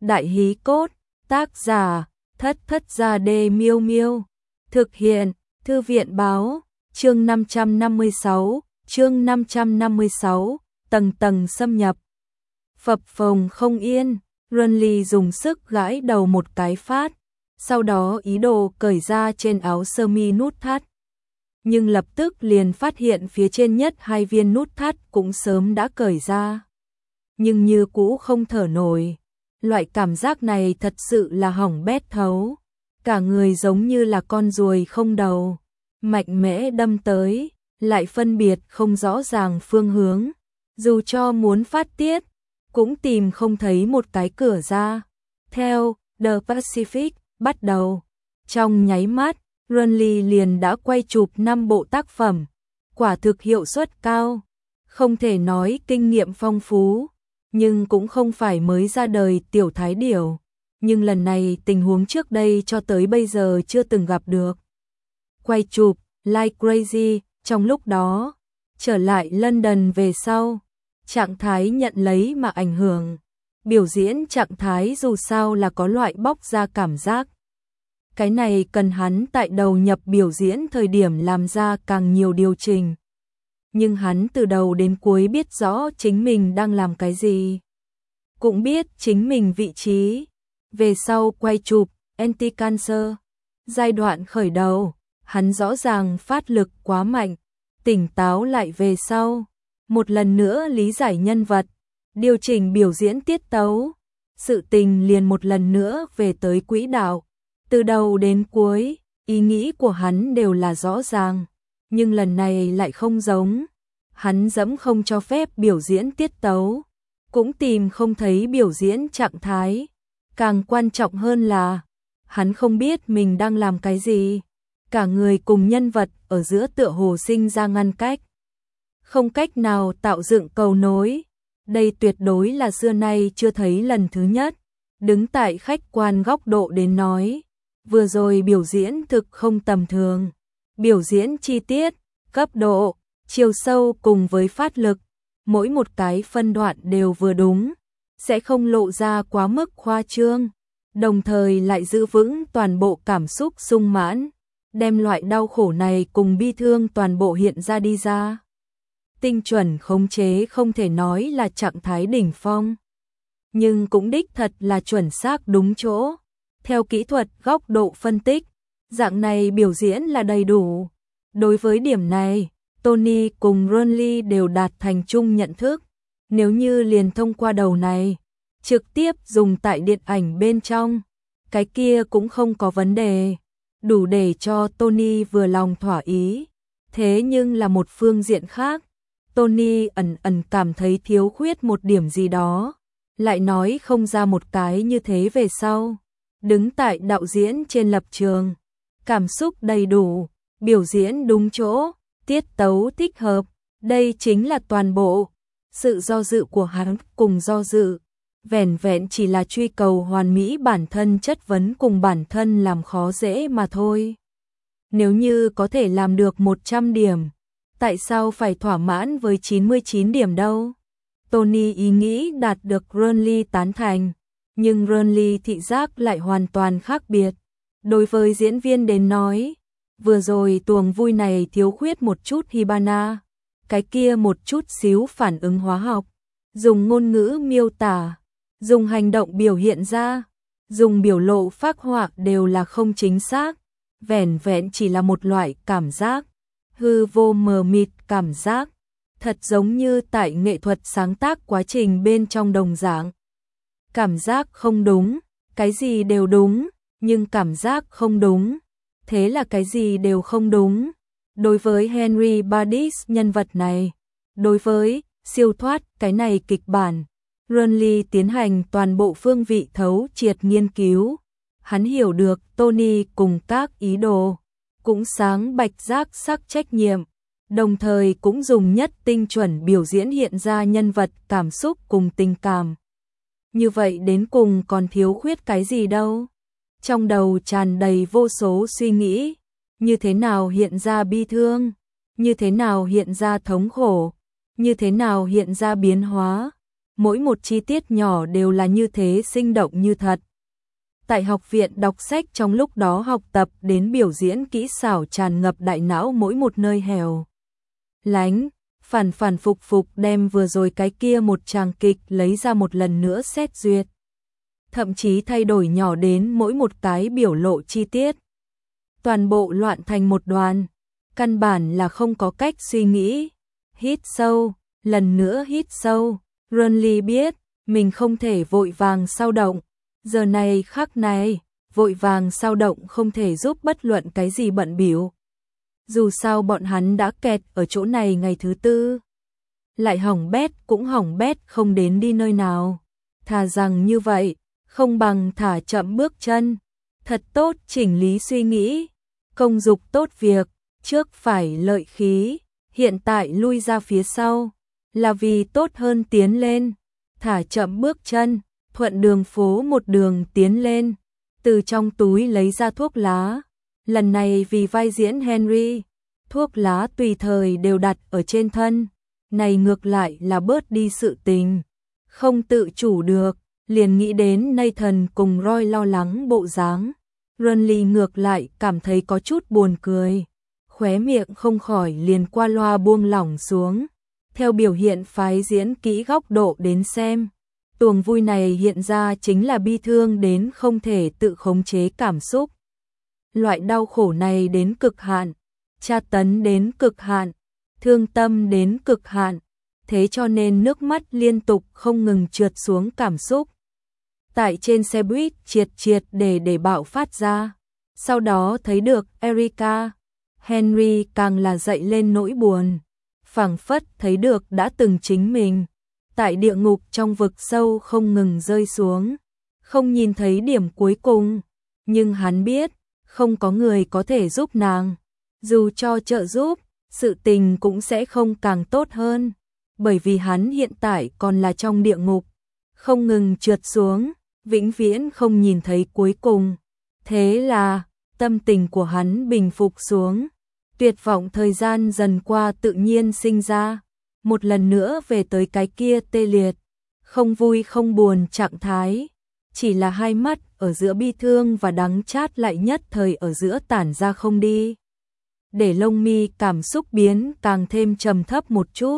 Đại hí cốt, tác giả, Thất Thất Gia Đê Miêu Miêu. Thực hiện, Thư viện báo, chương 556, tầng tầng xâm nhập. Phập phồng không yên, Runly dùng sức gãi đầu một cái phát, sau đó ý đồ cởi ra trên áo sơ mi nút thắt. Nhưng lập tức liền phát hiện phía trên nhất hai viên nút thắt cũng sớm đã cởi ra. Nhưng như cũ không thở nổi. Loại cảm giác này thật sự là hỏng bét thấu. Cả người giống như là con ruồi không đầu. Mạnh mẽ đâm tới, lại phân biệt không rõ ràng phương hướng. Dù cho muốn phát tiết, cũng tìm không thấy một cái cửa ra. Theo The Pacific bắt đầu. Trong nháy mắt, Runly liền đã quay chụp 5 bộ tác phẩm. Quả thực hiệu suất cao. Không thể nói kinh nghiệm phong phú, nhưng cũng không phải mới ra đời tiểu thái điểu. Nhưng lần này tình huống trước đây cho tới bây giờ chưa từng gặp được. Quay chụp, like crazy, trong lúc đó, trở lại London về sau, trạng thái nhận lấy mà ảnh hưởng. Biểu diễn trạng thái dù sao là có loại bóc ra cảm giác. Cái này cần hắn tại đầu nhập biểu diễn thời điểm làm ra càng nhiều điều chỉnh. Nhưng hắn từ đầu đến cuối biết rõ chính mình đang làm cái gì. Cũng biết chính mình vị trí. Về sau quay chụp, Anti-Cancer. Giai đoạn khởi đầu, hắn rõ ràng phát lực quá mạnh. Tỉnh táo lại về sau. Một lần nữa lý giải nhân vật. Điều chỉnh biểu diễn tiết tấu. Sự tình liền một lần nữa về tới quỹ đạo. Từ đầu đến cuối, ý nghĩ của hắn đều là rõ ràng. Nhưng lần này lại không giống. Hắn dẫm không cho phép biểu diễn tiết tấu. Cũng tìm không thấy biểu diễn trạng thái. Càng quan trọng hơn là, hắn không biết mình đang làm cái gì. Cả người cùng nhân vật ở giữa tựa hồ sinh ra ngăn cách. Không cách nào tạo dựng cầu nối. Đây tuyệt đối là xưa nay chưa thấy lần thứ nhất. Đứng tại khách quan góc độ đến nói. Vừa rồi biểu diễn thực không tầm thường. Biểu diễn chi tiết, cấp độ, chiều sâu cùng với phát lực. Mỗi một cái phân đoạn đều vừa đúng. Sẽ không lộ ra quá mức khoa trương. Đồng thời lại giữ vững toàn bộ cảm xúc sung mãn. Đem loại đau khổ này cùng bi thương toàn bộ hiện ra đi ra. Tinh chuẩn khống chế không thể nói là trạng thái đỉnh phong. Nhưng cũng đích thật là chuẩn xác đúng chỗ. Theo kỹ thuật góc độ phân tích, dạng này biểu diễn là đầy đủ. Đối với điểm này, Tony cùng Runly đều đạt thành chung nhận thức. Nếu như liền thông qua đầu này, trực tiếp dùng tại điện ảnh bên trong, cái kia cũng không có vấn đề. Đủ để cho Tony vừa lòng thỏa ý. Thế nhưng là một phương diện khác, Tony ẩn ẩn cảm thấy thiếu khuyết một điểm gì đó. Lại nói không ra một cái như thế về sau. Đứng tại đạo diễn trên lập trường, cảm xúc đầy đủ, biểu diễn đúng chỗ, tiết tấu thích hợp, đây chính là toàn bộ. Sự do dự của hắn cùng do dự, vẻn vẹn chỉ là truy cầu hoàn mỹ bản thân chất vấn cùng bản thân làm khó dễ mà thôi. Nếu như có thể làm được 100 điểm, tại sao phải thỏa mãn với 99 điểm đâu? Tony ý nghĩ đạt được Runly tán thành. Nhưng Runly thị giác lại hoàn toàn khác biệt. Đối với diễn viên đến nói, vừa rồi tuồng vui này thiếu khuyết một chút Hibana, cái kia một chút xíu phản ứng hóa học, dùng ngôn ngữ miêu tả, dùng hành động biểu hiện ra, dùng biểu lộ phác họa đều là không chính xác, vẻn vẹn chỉ là một loại cảm giác, hư vô mờ mịt cảm giác, thật giống như tại nghệ thuật sáng tác quá trình bên trong đồng dạng. Cảm giác không đúng, cái gì đều đúng, nhưng cảm giác không đúng. Thế là cái gì đều không đúng. Đối với Henry Badis nhân vật này, đối với siêu thoát cái này kịch bản, Runly tiến hành toàn bộ phương vị thấu triệt nghiên cứu. Hắn hiểu được Tony cùng các ý đồ, cũng sáng bạch giác sắc trách nhiệm, đồng thời cũng dùng nhất tinh chuẩn biểu diễn hiện ra nhân vật cảm xúc cùng tình cảm. Như vậy đến cùng còn thiếu khuyết cái gì đâu? Trong đầu tràn đầy vô số suy nghĩ, như thế nào hiện ra bi thương, như thế nào hiện ra thống khổ, như thế nào hiện ra biến hóa. mỗi một chi tiết nhỏ đều là như thế sinh động như thật. Tại học viện đọc sách trong lúc đó học tập đến biểu diễn kỹ xảo tràn ngập đại não mỗi một nơi hẻo lánh, phản phản phục phục đem vừa rồi cái kia một tràng kịch lấy ra một lần nữa xét duyệt. Thậm chí thay đổi nhỏ đến mỗi một cái biểu lộ chi tiết. Toàn bộ loạn thành một đoàn, căn bản là không có cách suy nghĩ. Hít sâu, lần nữa hít sâu, Renly biết, mình không thể vội vàng sao động. Giờ này khắc này, vội vàng sao động không thể giúp bất luận cái gì bận bịu. Dù sao bọn hắn đã kẹt ở chỗ này ngày thứ tư. Lại hỏng bét cũng hỏng bét không đến đi nơi nào. Thà rằng như vậy, không bằng thả chậm bước chân. Thật tốt chỉnh lý suy nghĩ. Công dục tốt việc, trước phải lợi khí, hiện tại lui ra phía sau. Là vì tốt hơn tiến lên. Thả chậm bước chân, thuận đường phố một đường tiến lên. Từ trong túi lấy ra thuốc lá. Lần này vì vai diễn Henry, thuốc lá tùy thời đều đặt ở trên thân. Này ngược lại là bớt đi sự tình. Không tự chủ được, liền nghĩ đến Nathan cùng Roy lo lắng bộ dáng. Renly ngược lại cảm thấy có chút buồn cười. Khóe miệng không khỏi liền qua loa buông lỏng xuống. Theo biểu hiện phái diễn kỹ góc độ đến xem, tuồng vui này hiện ra chính là bi thương đến không thể tự khống chế cảm xúc. Loại đau khổ này đến cực hạn, tra tấn đến cực hạn, thương tâm đến cực hạn, thế cho nên nước mắt liên tục không ngừng trượt xuống cảm xúc. Tại trên xe buýt triệt để bạo phát ra, sau đó thấy được Erika, Henry càng là dậy lên nỗi buồn, phảng phất thấy được đã từng chính mình, tại địa ngục trong vực sâu không ngừng rơi xuống, không nhìn thấy điểm cuối cùng, nhưng hắn biết, không có người có thể giúp nàng, dù cho trợ giúp, sự tình cũng sẽ không càng tốt hơn, bởi vì hắn hiện tại còn là trong địa ngục, không ngừng trượt xuống, vĩnh viễn không nhìn thấy cuối cùng. Thế là, tâm tình của hắn bình phục xuống, tuyệt vọng thời gian dần qua tự nhiên sinh ra, một lần nữa về tới cái kia tê liệt, không vui không buồn trạng thái, chỉ là hai mắt ở giữa bi thương và đắng chát lại nhất thời ở giữa tản ra không đi. Để lông mi cảm xúc biến càng thêm trầm thấp một chút.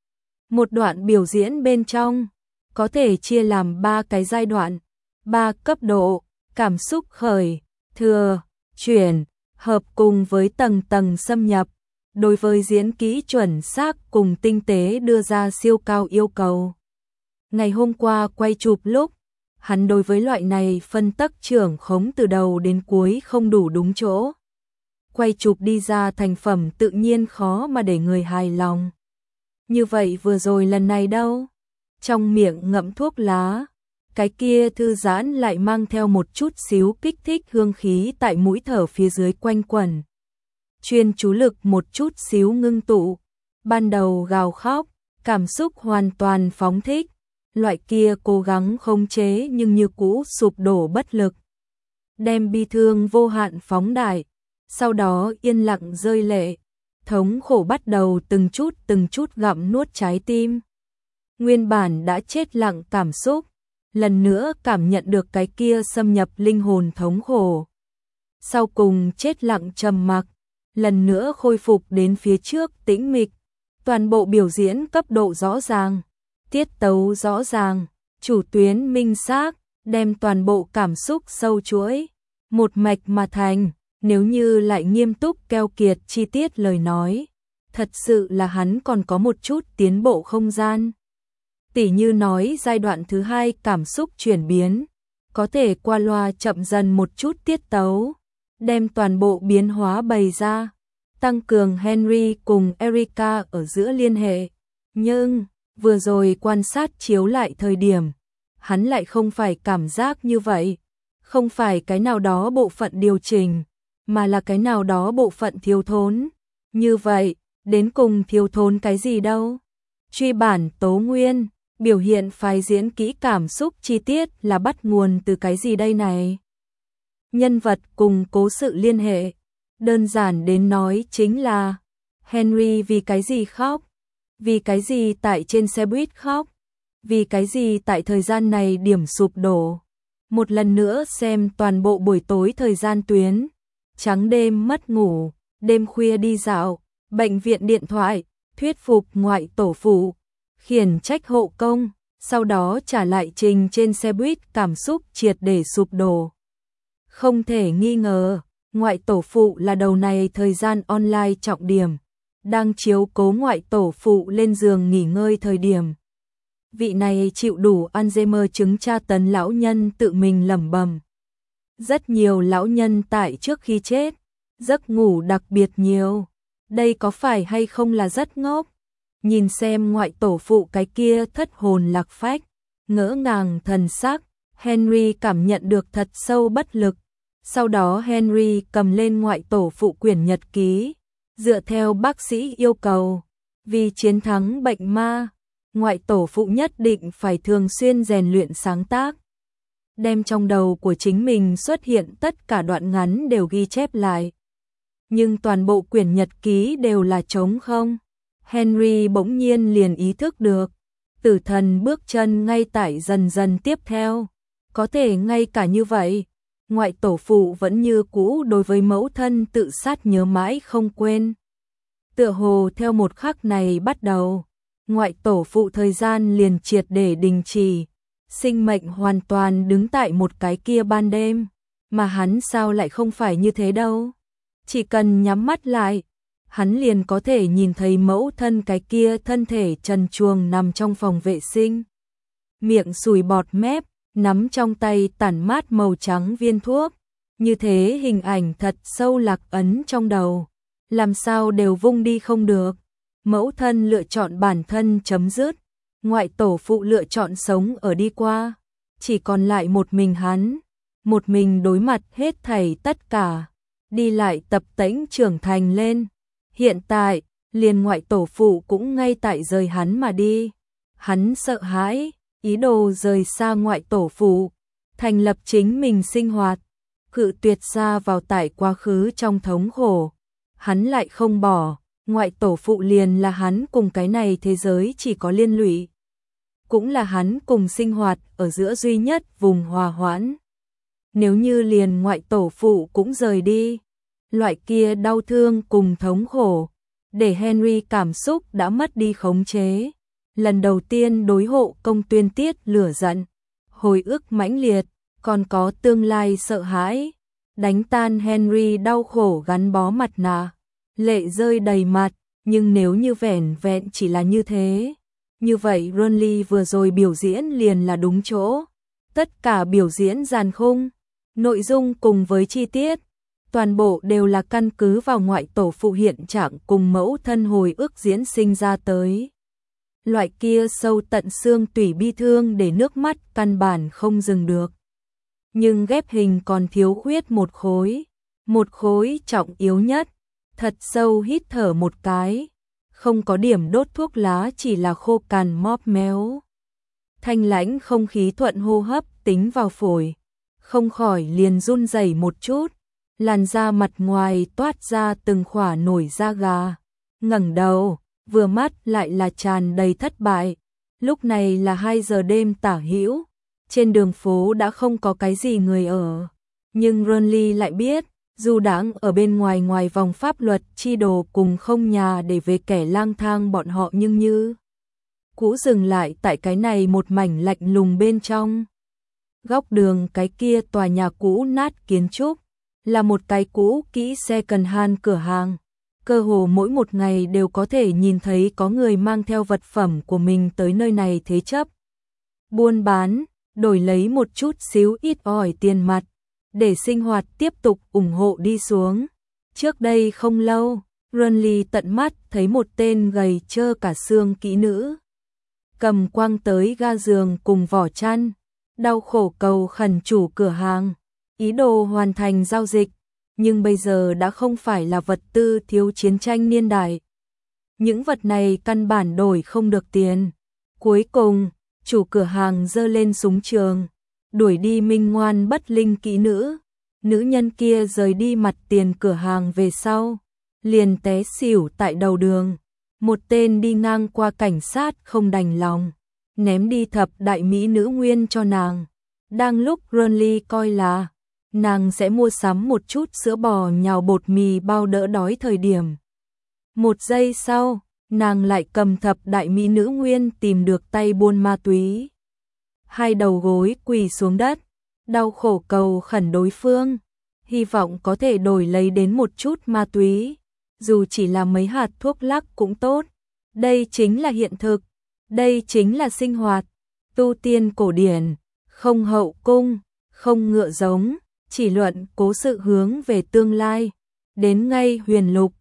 Một đoạn biểu diễn bên trong, có thể chia làm 3 cái giai đoạn, 3 cấp độ, cảm xúc khởi, thừa, chuyển, hợp cùng với tầng tầng xâm nhập. Đối với diễn kỹ chuẩn xác cùng tinh tế đưa ra siêu cao yêu cầu. Ngày hôm qua quay chụp lúc, hắn đối với loại này phân tắc trưởng khống từ đầu đến cuối không đủ đúng chỗ. Quay chụp đi ra thành phẩm tự nhiên khó mà để người hài lòng. Như vậy vừa rồi lần này đâu? Trong miệng ngậm thuốc lá, cái kia thư giãn lại mang theo một chút xíu kích thích hương khí tại mũi thở phía dưới quanh quẩn. Chuyên chú lực một chút xíu ngưng tụ, ban đầu gào khóc, cảm xúc hoàn toàn phóng thích, loại kia cố gắng khống chế nhưng như cũ sụp đổ bất lực. Đem bi thương vô hạn phóng đại, sau đó yên lặng rơi lệ, thống khổ bắt đầu từng chút gặm nuốt trái tim. Nguyên bản đã chết lặng cảm xúc, lần nữa cảm nhận được cái kia xâm nhập linh hồn thống khổ. Sau cùng chết lặng trầm mặc, lần nữa khôi phục đến phía trước tĩnh mịch, toàn bộ biểu diễn cấp độ rõ ràng, tiết tấu rõ ràng, chủ tuyến minh xác, đem toàn bộ cảm xúc sâu chuỗi, một mạch mà thành, nếu như lại nghiêm túc keo kiệt chi tiết lời nói, thật sự là hắn còn có một chút tiến bộ không gian. Tỉ như nói giai đoạn thứ 2 cảm xúc chuyển biến, có thể qua loa chậm dần một chút tiết tấu, đem toàn bộ biến hóa bày ra, tăng cường Henry cùng Erika ở giữa liên hệ. Nhưng, vừa rồi quan sát chiếu lại thời điểm, hắn lại không phải cảm giác như vậy, không phải cái nào đó bộ phận điều chỉnh, mà là cái nào đó bộ phận thiếu thốn. Như vậy, đến cùng thiếu thốn cái gì đâu? Truy bản tố nguyên, biểu hiện phái diễn kỹ cảm xúc chi tiết là bắt nguồn từ cái gì đây này? Nhân vật cùng cố sự liên hệ, đơn giản đến nói chính là Henry vì cái gì khóc? Vì cái gì tại trên xe buýt khóc? Vì cái gì tại thời gian này điểm sụp đổ? Một lần nữa xem toàn bộ buổi tối thời gian tuyến, trắng đêm mất ngủ, đêm khuya đi dạo, bệnh viện điện thoại, thuyết phục ngoại tổ phụ, khiển trách hộ công, sau đó trả lại trình trên xe buýt, cảm xúc triệt để sụp đổ. Không thể nghi ngờ, ngoại tổ phụ là đầu này thời gian online trọng điểm, đang chiếu cố ngoại tổ phụ lên giường nghỉ ngơi thời điểm. Vị này chịu đủ Alzheimer chứng tra tấn lão nhân tự mình lẩm bẩm. Rất nhiều lão nhân tại trước khi chết, giấc ngủ đặc biệt nhiều. Đây có phải hay không là rất ngốc? Nhìn xem ngoại tổ phụ cái kia thất hồn lạc phách, ngỡ ngàng thần sắc, Henry cảm nhận được thật sâu bất lực. Sau đó Henry cầm lên ngoại tổ phụ quyển nhật ký, dựa theo bác sĩ yêu cầu, vì chiến thắng bệnh ma, ngoại tổ phụ nhất định phải thường xuyên rèn luyện sáng tác. Đem trong đầu của chính mình xuất hiện tất cả đoạn ngắn đều ghi chép lại. Nhưng toàn bộ quyển nhật ký đều là trống không. Henry bỗng nhiên liền ý thức được, tử thần bước chân ngay tại dần dần tiếp theo. Có thể ngay cả như vậy, ngoại tổ phụ vẫn như cũ đối với mẫu thân tự sát nhớ mãi không quên. Tựa hồ theo một khắc này bắt đầu, ngoại tổ phụ thời gian liền triệt để đình chỉ, sinh mệnh hoàn toàn đứng tại một cái kia ban đêm, mà hắn sao lại không phải như thế đâu. Chỉ cần nhắm mắt lại, hắn liền có thể nhìn thấy mẫu thân cái kia thân thể trần truồng nằm trong phòng vệ sinh. Miệng sùi bọt mép, nắm trong tay tản mát màu trắng viên thuốc. Như thế hình ảnh thật sâu lạc ấn trong đầu, làm sao đều vung đi không được. Mẫu thân lựa chọn bản thân chấm dứt, ngoại tổ phụ lựa chọn sống ở đi qua. Chỉ còn lại một mình hắn, một mình đối mặt hết thảy tất cả, đi lại tập tễnh trưởng thành lên. Hiện tại, liền ngoại tổ phụ cũng ngay tại rời hắn mà đi. Hắn sợ hãi, ý đồ rời xa ngoại tổ phụ, thành lập chính mình sinh hoạt, cự tuyệt xa vào tại quá khứ trong thống khổ. Hắn lại không bỏ, ngoại tổ phụ liền là hắn cùng cái này thế giới chỉ có liên lụy. Cũng là hắn cùng sinh hoạt ở giữa duy nhất vùng hòa hoãn. Nếu như liền ngoại tổ phụ cũng rời đi, loại kia đau thương cùng thống khổ, để Henry cảm xúc đã mất đi khống chế. Lần đầu tiên đối hộ công tuyên tiết lửa giận, hồi ức mãnh liệt, còn có tương lai sợ hãi, đánh tan Henry đau khổ gắn bó mặt nạ, lệ rơi đầy mặt. Nhưng nếu như vẻn vẹn chỉ là như thế, như vậy Ronly vừa rồi biểu diễn liền là đúng chỗ. Tất cả biểu diễn dàn khung, nội dung cùng với chi tiết, toàn bộ đều là căn cứ vào ngoại tổ phụ hiện trạng cùng mẫu thân hồi ức diễn sinh ra tới. Loại kia sâu tận xương tủy bi thương để nước mắt căn bản không dừng được. Nhưng ghép hình còn thiếu khuyết một khối trọng yếu nhất. Thật sâu hít thở một cái, không có điểm đốt thuốc lá, chỉ là khô cằn móp méo. Thanh lãnh không khí thuận hô hấp tính vào phổi, không khỏi liền run rẩy một chút, làn da mặt ngoài toát ra từng khỏa nổi da gà. Ngẩng đầu, vừa mắt lại là tràn đầy thất bại. Lúc này là 2 giờ đêm tả hữu, trên đường phố đã không có cái gì người ở, nhưng Ronly lại biết, dù đang ở bên ngoài vòng pháp luật chi đồ cùng không nhà để về kẻ lang thang bọn họ, nhưng như cũ dừng lại tại cái này một mảnh lạnh lùng bên trong. Góc đường cái kia tòa nhà cũ nát kiến trúc, là một cái cũ kỹ second-hand cửa hàng. Cơ hồ mỗi một ngày đều có thể nhìn thấy có người mang theo vật phẩm của mình tới nơi này thế chấp, buôn bán, đổi lấy một chút xíu ít ỏi tiền mặt, để sinh hoạt tiếp tục ủng hộ đi xuống. Trước đây không lâu, Ronly tận mắt thấy một tên gầy trơ cả xương kỹ nữ, cầm quăng tới ga giường cùng vỏ chăn, đau khổ cầu khẩn chủ cửa hàng, ý đồ hoàn thành giao dịch. Nhưng bây giờ đã không phải là vật tư thiếu chiến tranh niên đại. Những vật này căn bản đổi không được tiền. Cuối cùng, chủ cửa hàng giơ lên súng trường, đuổi đi minh ngoan bất linh kỹ nữ. Nữ nhân kia rời đi mặt tiền cửa hàng về sau, liền té xỉu tại đầu đường. Một tên đi ngang qua cảnh sát không đành lòng, ném đi thập đại mỹ nữ nguyên cho nàng. Đang lúc Renly coi là nàng sẽ mua sắm một chút sữa bò nhào bột mì bao đỡ đói thời điểm. Một giây sau, nàng lại cầm thập đại mỹ nữ nguyên tìm được tay buôn ma túy. Hai đầu gối quỳ xuống đất, đau khổ cầu khẩn đối phương, hy vọng có thể đổi lấy đến một chút ma túy, dù chỉ là mấy hạt thuốc lắc cũng tốt. Đây chính là hiện thực, đây chính là sinh hoạt, tu tiên cổ điển, không hậu cung, không ngựa giống, chỉ luận cố sự hướng về tương lai. Đến ngay huyền lục,